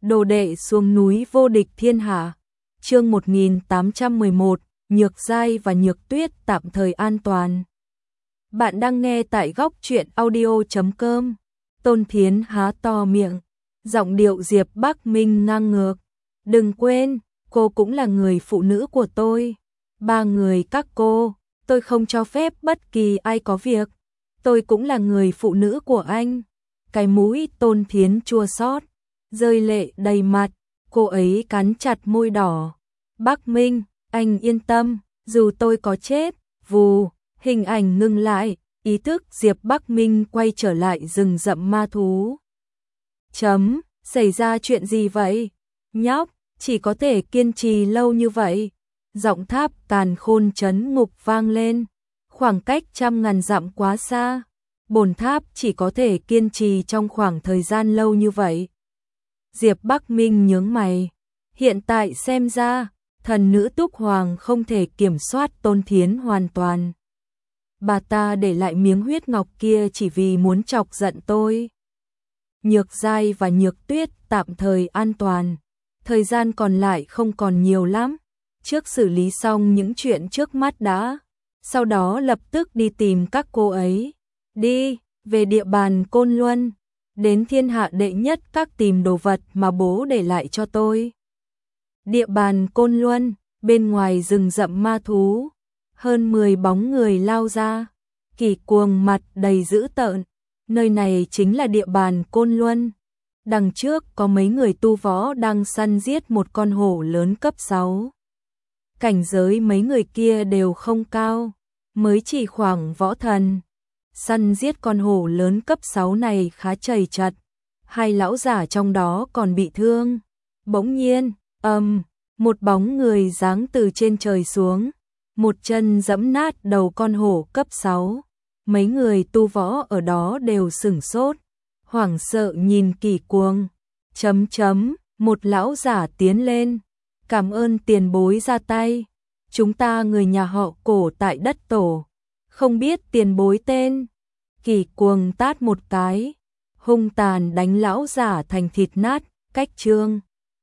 Đồ đệ xuống núi vô địch thiên hạ. Chương 1811, Nhược Giai và Nhược Tuyết tạm thời an toàn. Bạn đang nghe tại góc truyện audio.com. Tôn Thiến há to miệng, giọng điệu Diệp Bắc Minh ngang ngược. Đừng quên, cô cũng là người phụ nữ của tôi. Ba người các cô, tôi không cho phép bất kỳ ai có việc. Tôi cũng là người phụ nữ của anh. Cái mũi Tôn Thiến chua xót, rơi lệ đầy mặt, cô ấy cắn chặt môi đỏ. Bắc Minh, anh yên tâm, dù tôi có chết, vù, hình ảnh ngừng lại, ý thức Diệp Bắc Minh quay trở lại rừng rậm ma thú. Xảy ra chuyện gì vậy? Nhóc, chỉ có thể kiên trì lâu như vậy. Giọng Tháp Càn Khôn trấn ngục vang lên, khoảng cách trăm ngàn dặm quá xa. Bổn tháp chỉ có thể kiên trì trong khoảng thời gian lâu như vậy. Diệp Bắc Minh nhướng mày. Hiện tại xem ra, thần nữ Túc Hoàng không thể kiểm soát Tôn Thiến hoàn toàn. Bà ta để lại miếng huyết ngọc kia chỉ vì muốn chọc giận tôi. Nhược Giai và Nhược Tuyết tạm thời an toàn. Thời gian còn lại không còn nhiều lắm. Trước xử lý xong những chuyện trước mắt đã, sau đó lập tức đi tìm các cô ấy. Đi, về địa bàn Côn Luân, đến thiên hạ đệ nhất các tìm đồ vật mà bố để lại cho tôi. Địa bàn Côn Luân, bên ngoài rừng rậm ma thú, hơn 10 bóng người lao ra, Kỳ Cuồng mặt đầy dữ tợn. Nơi này chính là địa bàn Côn Luân. Đằng trước có mấy người tu võ đang săn giết một con hổ lớn cấp 6. Cảnh giới mấy người kia đều không cao, mới chỉ khoảng võ thần. Săn giết con hổ lớn cấp 6 này khá chầy chật, hai lão giả trong đó còn bị thương. Bỗng nhiên, một bóng người giáng từ trên trời xuống, một chân giẫm nát đầu con hổ cấp 6. Mấy người tu võ ở đó đều sửng sốt, hoảng sợ nhìn Kỳ Cuồng. Một lão giả tiến lên, cảm ơn tiền bối ra tay. Chúng ta người nhà họ Cổ tại đất tổ, không biết tiền bối tên. Kỳ Cuồng tát một cái, hung tàn đánh lão giả thành thịt nát. Cách chương